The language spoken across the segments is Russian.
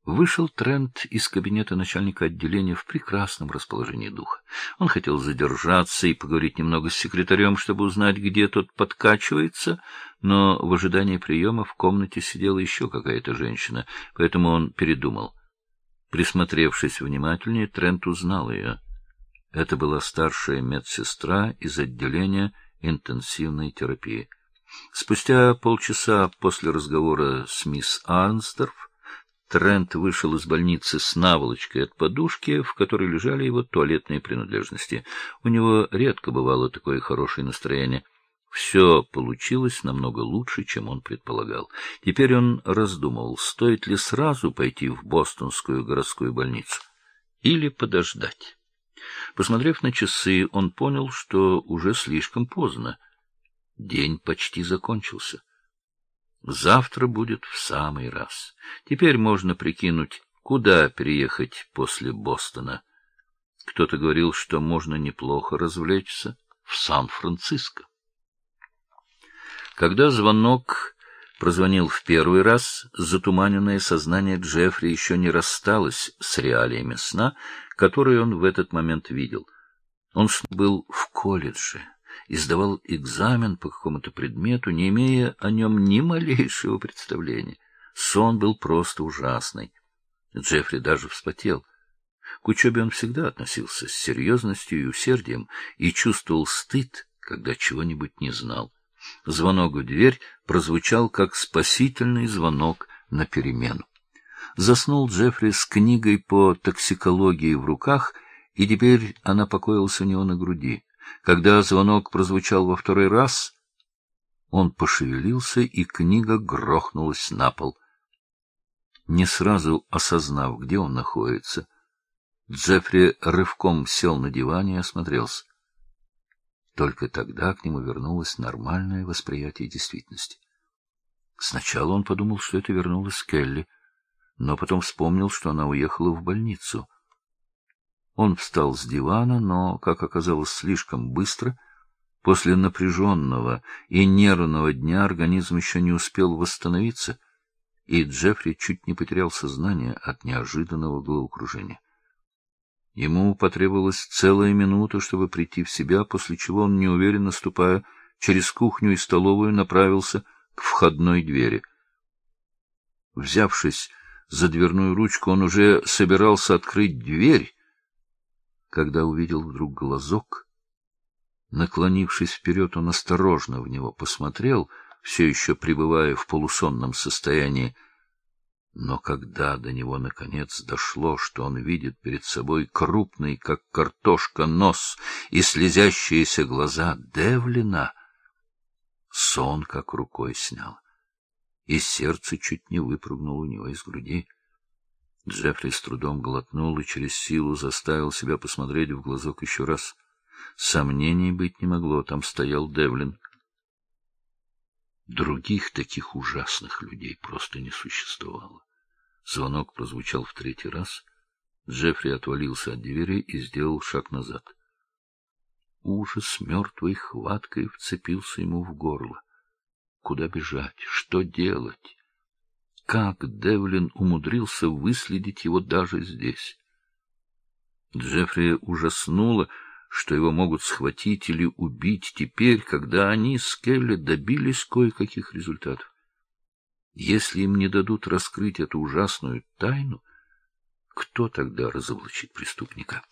Вышел Трент из кабинета начальника отделения в прекрасном расположении духа. Он хотел задержаться и поговорить немного с секретарем, чтобы узнать, где тот подкачивается, но в ожидании приема в комнате сидела еще какая-то женщина, поэтому он передумал. Присмотревшись внимательнее, Трент узнал ее. Это была старшая медсестра из отделения интенсивной терапии. Спустя полчаса после разговора с мисс Арнсдорф Трент вышел из больницы с наволочкой от подушки, в которой лежали его туалетные принадлежности. У него редко бывало такое хорошее настроение. Все получилось намного лучше, чем он предполагал. Теперь он раздумывал, стоит ли сразу пойти в Бостонскую городскую больницу или подождать. Посмотрев на часы, он понял, что уже слишком поздно. День почти закончился. Завтра будет в самый раз. Теперь можно прикинуть, куда переехать после Бостона. Кто-то говорил, что можно неплохо развлечься в Сан-Франциско. Когда звонок прозвонил в первый раз, затуманенное сознание Джеффри еще не рассталось с реалиями сна, которые он в этот момент видел. Он был в колледже и сдавал экзамен по какому-то предмету, не имея о нем ни малейшего представления. Сон был просто ужасный. Джеффри даже вспотел. К учебе он всегда относился с серьезностью и усердием и чувствовал стыд, когда чего-нибудь не знал. Звонок в дверь прозвучал, как спасительный звонок на перемену. Заснул Джеффри с книгой по токсикологии в руках, и теперь она покоилась у него на груди. Когда звонок прозвучал во второй раз, он пошевелился, и книга грохнулась на пол. Не сразу осознав, где он находится, Джеффри рывком сел на диване и осмотрелся. Только тогда к нему вернулось нормальное восприятие действительности. Сначала он подумал, что это вернулась Келли, но потом вспомнил, что она уехала в больницу. Он встал с дивана, но, как оказалось, слишком быстро. После напряженного и нервного дня организм еще не успел восстановиться, и Джеффри чуть не потерял сознание от неожиданного головокружения. Ему потребовалась целая минута, чтобы прийти в себя, после чего он, неуверенно ступая через кухню и столовую, направился к входной двери. Взявшись за дверную ручку, он уже собирался открыть дверь, когда увидел вдруг глазок. Наклонившись вперед, он осторожно в него посмотрел, все еще пребывая в полусонном состоянии. Но когда до него наконец дошло, что он видит перед собой крупный, как картошка, нос и слезящиеся глаза Девлина, сон как рукой снял, и сердце чуть не выпрыгнуло у него из груди. Джеффри с трудом глотнул и через силу заставил себя посмотреть в глазок еще раз. Сомнений быть не могло, там стоял Девлин. Других таких ужасных людей просто не существовало. Звонок прозвучал в третий раз. Джеффри отвалился от двери и сделал шаг назад. Ужас мертвой хваткой вцепился ему в горло. Куда бежать? Что делать? Как Девлин умудрился выследить его даже здесь? Джеффри ужаснуло, что его могут схватить или убить теперь, когда они с Келли добились кое-каких результатов. Если им не дадут раскрыть эту ужасную тайну, кто тогда разоблачит преступника?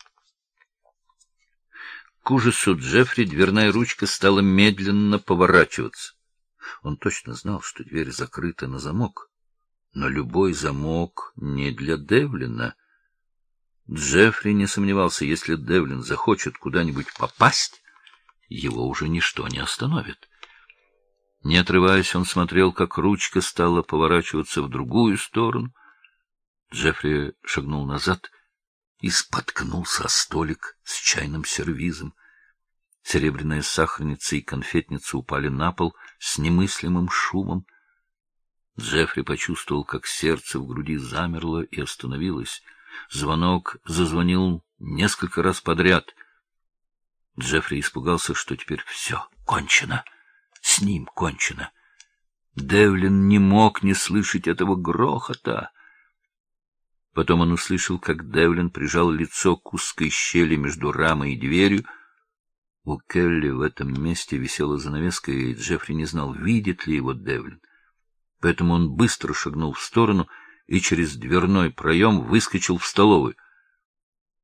К ужасу Джеффри дверная ручка стала медленно поворачиваться. Он точно знал, что дверь закрыта на замок, но любой замок не для Девлина. Джеффри не сомневался, если Девлин захочет куда-нибудь попасть, его уже ничто не остановит. Не отрываясь, он смотрел, как ручка стала поворачиваться в другую сторону. Джеффри шагнул назад и споткнулся о столик с чайным сервизом. Серебряная сахарница и конфетница упали на пол с немыслимым шумом. Джеффри почувствовал, как сердце в груди замерло и остановилось. Звонок зазвонил несколько раз подряд. Джеффри испугался, что теперь все кончено. С ним кончено. Девлин не мог не слышать этого грохота. Потом он услышал, как Девлин прижал лицо к узкой щели между рамой и дверью. У Келли в этом месте висела занавеска, и Джеффри не знал, видит ли его Девлин. Поэтому он быстро шагнул в сторону и через дверной проем выскочил в столовую.